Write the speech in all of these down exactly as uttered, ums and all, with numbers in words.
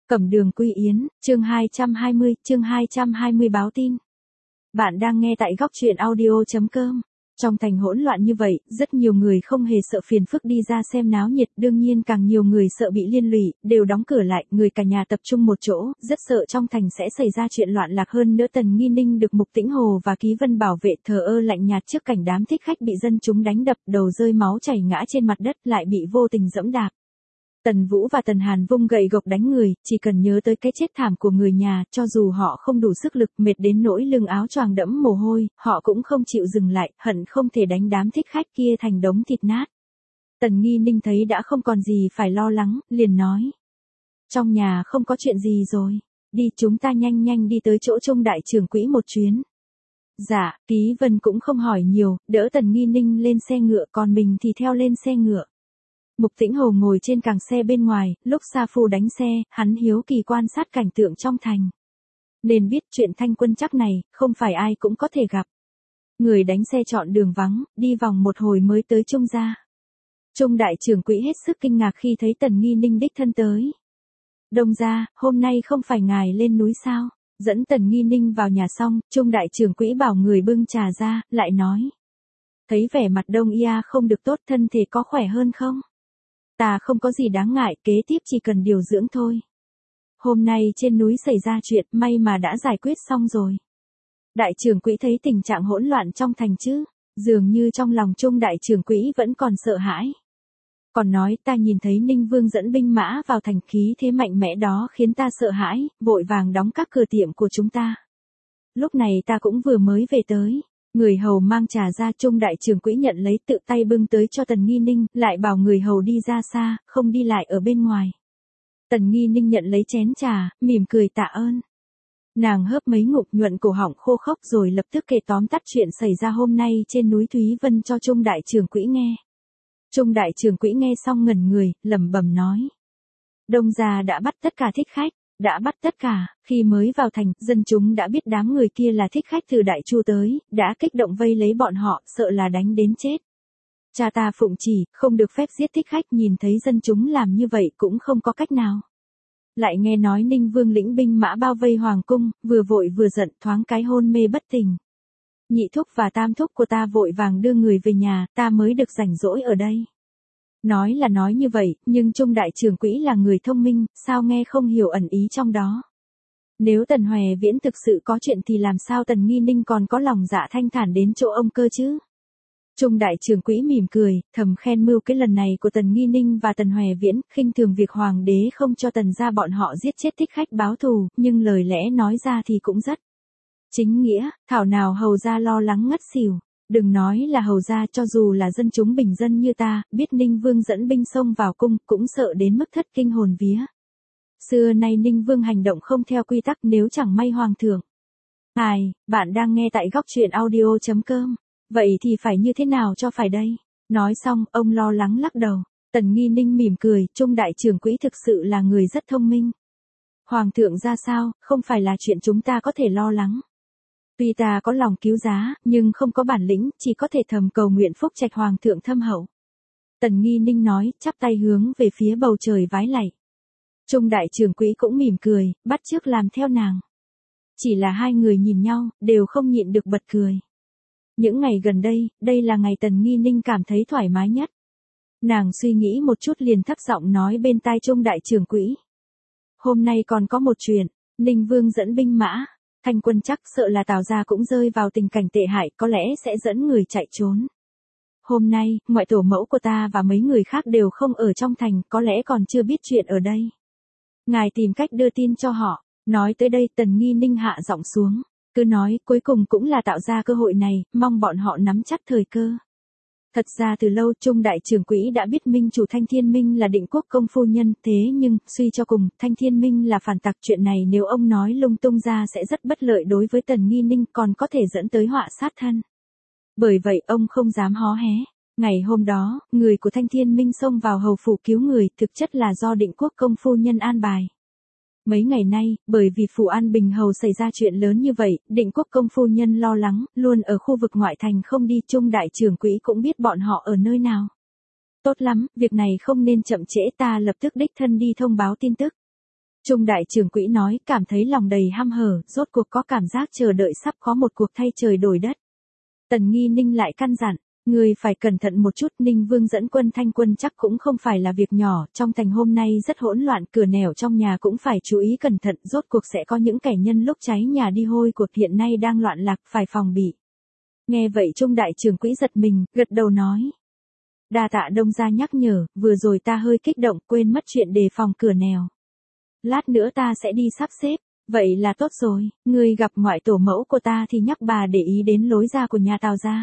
Cẩm Đường Quy Yến, chương hai trăm hai mươi, chương hai trăm hai mươi báo tin. Bạn đang nghe tại góc truyện audio.com. Trong thành hỗn loạn như vậy, rất nhiều người không hề sợ phiền phức đi ra xem náo nhiệt, đương nhiên càng nhiều người sợ bị liên lụy, đều đóng cửa lại, người cả nhà tập trung một chỗ, rất sợ trong thành sẽ xảy ra chuyện loạn lạc hơn nữa. Tần Nghi Ninh được Mục Tĩnh Hồ và Ký Vân bảo vệ thờ ơ lạnh nhạt trước cảnh đám thích khách bị dân chúng đánh đập, đầu rơi máu chảy ngã trên mặt đất, lại bị vô tình dẫm đạp. Tần Vũ và Tần Hàn vung gậy gộc đánh người, chỉ cần nhớ tới cái chết thảm của người nhà, cho dù họ không đủ sức lực, mệt đến nỗi lưng áo choàng đẫm mồ hôi, họ cũng không chịu dừng lại, hận không thể đánh đám thích khách kia thành đống thịt nát. Tần Nghi Ninh thấy đã không còn gì phải lo lắng, liền nói: trong nhà không có chuyện gì rồi, đi chúng ta nhanh nhanh đi tới chỗ Trung đại trưởng quỹ một chuyến. Dạ, Ký Vân cũng không hỏi nhiều, đỡ Tần Nghi Ninh lên xe ngựa, còn mình thì theo lên xe ngựa. Mục Tĩnh Hồ ngồi trên càng xe bên ngoài, lúc Sa Phu đánh xe, hắn hiếu kỳ quan sát cảnh tượng trong thành. Nên biết chuyện thanh quân chắc này, không phải ai cũng có thể gặp. Người đánh xe chọn đường vắng, đi vòng một hồi mới tới Trung gia. Trung đại trưởng quỹ hết sức kinh ngạc khi thấy Tần Nghi Ninh đích thân tới. Đông gia, hôm nay không phải ngài lên núi sao? Dẫn Tần Nghi Ninh vào nhà xong, Trung đại trưởng quỹ bảo người bưng trà ra, lại nói: thấy vẻ mặt Đông Ia không được tốt, thân thể có khỏe hơn không? Ta không có gì đáng ngại, kế tiếp chỉ cần điều dưỡng thôi. Hôm nay trên núi xảy ra chuyện, may mà đã giải quyết xong rồi. Đại trưởng quỹ thấy tình trạng hỗn loạn trong thành chứ, dường như trong lòng Trung đại trưởng quỹ vẫn còn sợ hãi. Còn nói, ta nhìn thấy Ninh Vương dẫn binh mã vào thành, khí thế mạnh mẽ đó khiến ta sợ hãi, vội vàng đóng các cửa tiệm của chúng ta. Lúc này ta cũng vừa mới về tới. Người hầu mang trà ra, Trung đại trưởng quỹ nhận lấy, tự tay bưng tới cho Tần Nghi Ninh, lại bảo người hầu đi ra xa, không đi lại ở bên ngoài. Tần Nghi Ninh nhận lấy chén trà, mỉm cười tạ ơn. Nàng hớp mấy ngụm nhuận cổ họng khô khốc rồi lập tức kể tóm tắt chuyện xảy ra hôm nay trên núi Thúy Vân cho Trung đại trưởng quỹ nghe. Trung đại trưởng quỹ nghe xong ngẩn người, lẩm bẩm nói: Đông gia đã bắt tất cả thích khách. Đã bắt tất cả, khi mới vào thành, dân chúng đã biết đám người kia là thích khách từ Đại Chu tới, đã kích động vây lấy bọn họ, sợ là đánh đến chết. Cha ta phụng chỉ, không được phép giết thích khách, nhìn thấy dân chúng làm như vậy cũng không có cách nào. Lại nghe nói Ninh Vương lĩnh binh mã bao vây hoàng cung, vừa vội vừa giận, thoáng cái hôn mê bất tỉnh. Nhị thúc và tam thúc của ta vội vàng đưa người về nhà, ta mới được rảnh rỗi ở đây. Nói là nói như vậy, nhưng Trung đại trưởng quỹ là người thông minh, sao nghe không hiểu ẩn ý trong đó. Nếu Tần Hoè Viễn thực sự có chuyện thì làm sao Tần Nghi Ninh còn có lòng dạ thanh thản đến chỗ ông cơ chứ? Trung đại trưởng quỹ mỉm cười, thầm khen mưu cái lần này của Tần Nghi Ninh và Tần Hoè Viễn, khinh thường việc hoàng đế không cho Tần gia bọn họ giết chết thích khách báo thù, nhưng lời lẽ nói ra thì cũng rất chính nghĩa, thảo nào hầu gia lo lắng ngất xỉu. Đừng nói là hầu gia, cho dù là dân chúng bình dân như ta, biết Ninh Vương dẫn binh xông vào cung, cũng sợ đến mức thất kinh hồn vía. Xưa nay Ninh Vương hành động không theo quy tắc, nếu chẳng may hoàng thượng. Ai, bạn đang nghe tại góc truyện audio.com. Vậy thì phải như thế nào cho phải đây? Nói xong, ông lo lắng lắc đầu. Tần Nghi Ninh mỉm cười, Trung đại trưởng quỹ thực sự là người rất thông minh. Hoàng thượng ra sao, không phải là chuyện chúng ta có thể lo lắng. Tuy ta có lòng cứu giá, nhưng không có bản lĩnh, chỉ có thể thầm cầu nguyện phúc trạch hoàng thượng thâm hậu. Tần Nghi Ninh nói, chắp tay hướng về phía bầu trời vái lạy. Trung đại trưởng quỹ cũng mỉm cười, bắt chước làm theo nàng. Chỉ là hai người nhìn nhau, đều không nhịn được bật cười. Những ngày gần đây, đây là ngày Tần Nghi Ninh cảm thấy thoải mái nhất. Nàng suy nghĩ một chút liền thấp giọng nói bên tai Trung đại trưởng quỹ. Hôm nay còn có một chuyện, Ninh Vương dẫn binh mã. Thanh quân chắc sợ là Tào gia cũng rơi vào tình cảnh tệ hại, có lẽ sẽ dẫn người chạy trốn. Hôm nay, ngoại tổ mẫu của ta và mấy người khác đều không ở trong thành, có lẽ còn chưa biết chuyện ở đây. Ngài tìm cách đưa tin cho họ. Nói tới đây, Tần Nghi Ninh hạ giọng xuống. Cứ nói, cuối cùng cũng là tạo ra cơ hội này, mong bọn họ nắm chắc thời cơ. Thật ra từ lâu Trung đại trưởng quỹ đã biết minh chủ Thanh Thiên Minh là Định Quốc công phu nhân, thế nhưng, suy cho cùng, Thanh Thiên Minh là phản tặc, chuyện này nếu ông nói lung tung ra sẽ rất bất lợi đối với Tần Nghi Ninh, còn có thể dẫn tới họa sát thân. Bởi vậy ông không dám hó hé. Ngày hôm đó, người của Thanh Thiên Minh xông vào hầu phủ cứu người, thực chất là do Định Quốc công phu nhân an bài. Mấy ngày nay, bởi vì phủ An Bình hầu xảy ra chuyện lớn như vậy, Định Quốc công phu nhân lo lắng, luôn ở khu vực ngoại thành không đi. Trung đại trưởng quỹ cũng biết bọn họ ở nơi nào. Tốt lắm, việc này không nên chậm trễ, ta lập tức đích thân đi thông báo tin tức. Trung đại trưởng quỹ nói, cảm thấy lòng đầy hăm hở, rốt cuộc có cảm giác chờ đợi sắp có một cuộc thay trời đổi đất. Tần Nghi Ninh lại căn dặn, người phải cẩn thận một chút, Ninh Vương dẫn quân thanh quân chắc cũng không phải là việc nhỏ, trong thành hôm nay rất hỗn loạn, cửa nẻo trong nhà cũng phải chú ý cẩn thận, rốt cuộc sẽ có những kẻ nhân lúc cháy nhà đi hôi của hiện nay đang loạn lạc, phải phòng bị. Nghe vậy Trung đại trưởng quỹ giật mình, gật đầu nói. Đa tạ Đông gia nhắc nhở, vừa rồi ta hơi kích động, quên mất chuyện đề phòng cửa nẻo. Lát nữa ta sẽ đi sắp xếp, vậy là tốt rồi, người gặp ngoại tổ mẫu của ta thì nhắc bà để ý đến lối ra của nhà Tào gia.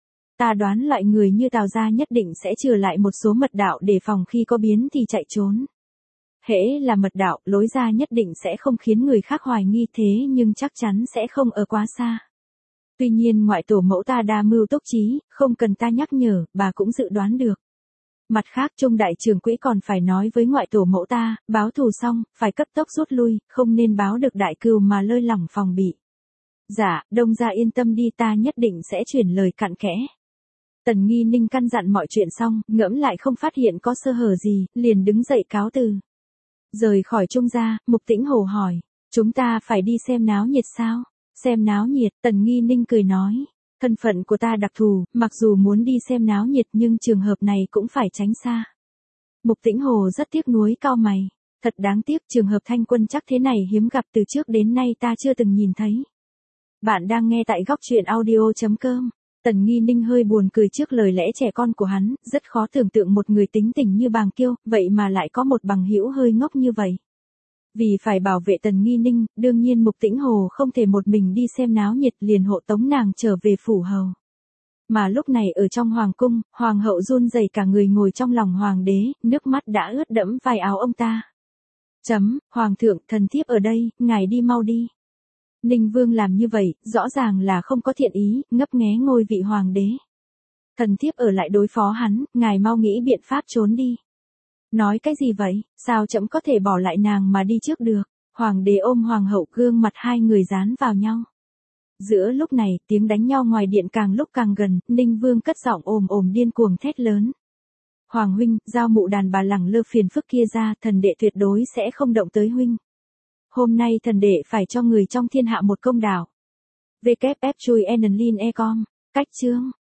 Ta đoán loại người như Tào gia nhất định sẽ trừ lại một số mật đạo để phòng khi có biến thì chạy trốn. Hễ là mật đạo, lối ra nhất định sẽ không khiến người khác hoài nghi thế nhưng chắc chắn sẽ không ở quá xa. Tuy nhiên ngoại tổ mẫu ta đa mưu túc trí, không cần ta nhắc nhở, bà cũng dự đoán được. Mặt khác Trung đại trưởng quỹ còn phải nói với ngoại tổ mẫu ta, báo thù xong, phải cấp tốc rút lui, không nên báo được đại cừu mà lơi lỏng phòng bị. Dạ, Đông gia yên tâm đi, ta nhất định sẽ chuyển lời cặn kẽ. Tần Nghi Ninh căn dặn mọi chuyện xong, ngẫm lại không phát hiện có sơ hở gì, liền đứng dậy cáo từ. Rời khỏi Trung gia, Mục Tĩnh Hồ hỏi, chúng ta phải đi xem náo nhiệt sao? Xem náo nhiệt, Tần Nghi Ninh cười nói. Thân phận của ta đặc thù, mặc dù muốn đi xem náo nhiệt nhưng trường hợp này cũng phải tránh xa. Mục Tĩnh Hồ rất tiếc nuối cau mày. Thật đáng tiếc, trường hợp thanh quân chắc thế này hiếm gặp, từ trước đến nay ta chưa từng nhìn thấy. Bạn đang nghe tại góc truyện audio chấm com. Tần Nghi Ninh hơi buồn cười trước lời lẽ trẻ con của hắn, rất khó tưởng tượng một người tính tình như Bàng Kiêu, vậy mà lại có một bằng hữu hơi ngốc như vậy. Vì phải bảo vệ Tần Nghi Ninh, đương nhiên Mục Tĩnh Hồ không thể một mình đi xem náo nhiệt, liền hộ tống nàng trở về phủ hầu. Mà lúc này ở trong hoàng cung, hoàng hậu run rẩy cả người ngồi trong lòng hoàng đế, nước mắt đã ướt đẫm vai áo ông ta. Chấm, hoàng thượng, thần thiếp ở đây, ngài đi mau đi. Ninh Vương làm như vậy, rõ ràng là không có thiện ý, ngấp nghé ngôi vị hoàng đế. Thần thiếp ở lại đối phó hắn, ngài mau nghĩ biện pháp trốn đi. Nói cái gì vậy, sao chấm có thể bỏ lại nàng mà đi trước được? Hoàng đế ôm hoàng hậu, gương mặt hai người dán vào nhau. Giữa lúc này, tiếng đánh nhau ngoài điện càng lúc càng gần, Ninh Vương cất giọng ồm ồm điên cuồng thét lớn. Hoàng huynh, giao mụ đàn bà lẳng lơ phiền phức kia ra, thần đệ tuyệt đối sẽ không động tới huynh. Hôm nay thần đệ phải cho người trong thiên hạ một công đạo. vê kép ép chui enlin e com, cách chương.